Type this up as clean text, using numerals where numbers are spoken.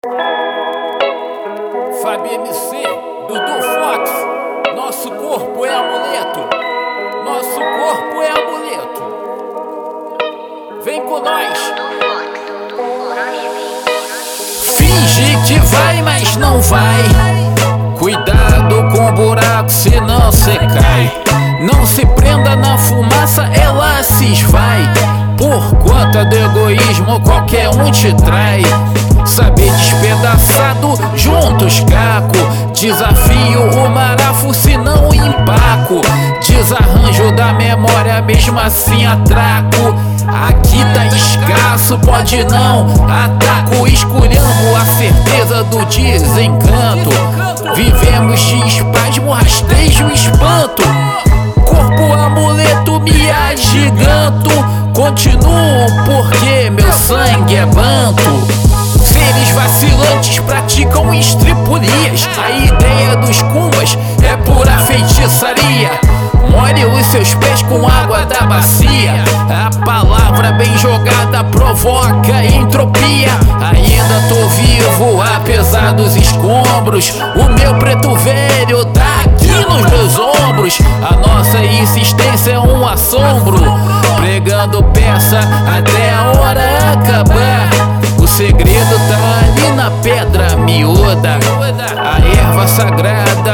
Fábio MC, Dudu Fox, nosso corpo é amuleto, nosso corpo é amuleto. Vem com nós. Finge que vai, mas não vai. Cuidado com o buraco, senão cê cai. Não se prenda na fumaça, ela se esvai. Por conta do egoísmo, qualquer um te trai. Saber despedaçado, juntos caco. Desafio o marafo, senão empaco. Desarranjo da memória, mesmo assim atraco. Aqui tá escasso, pode não. Ataco, esculhambo a certeza do desencanto. Vivemos de espasmo, rastejo, espanto. Corpo amuleto, me agiganto. Continuo porque meu sangue é banto. Seres vacilantes praticam estripulias. A ideia dos cumbas é pura feitiçaria. Molhe os seus pés com água da bacia. A palavra bem jogada provoca entropia. Ainda tô vivo apesar dos escombros. O meu preto velho tá aqui nos meus ombros. A nossa insistência é um assombro, pregando peça até a hora acabar. O segredo tá ali na pedra miúda. A erva sagrada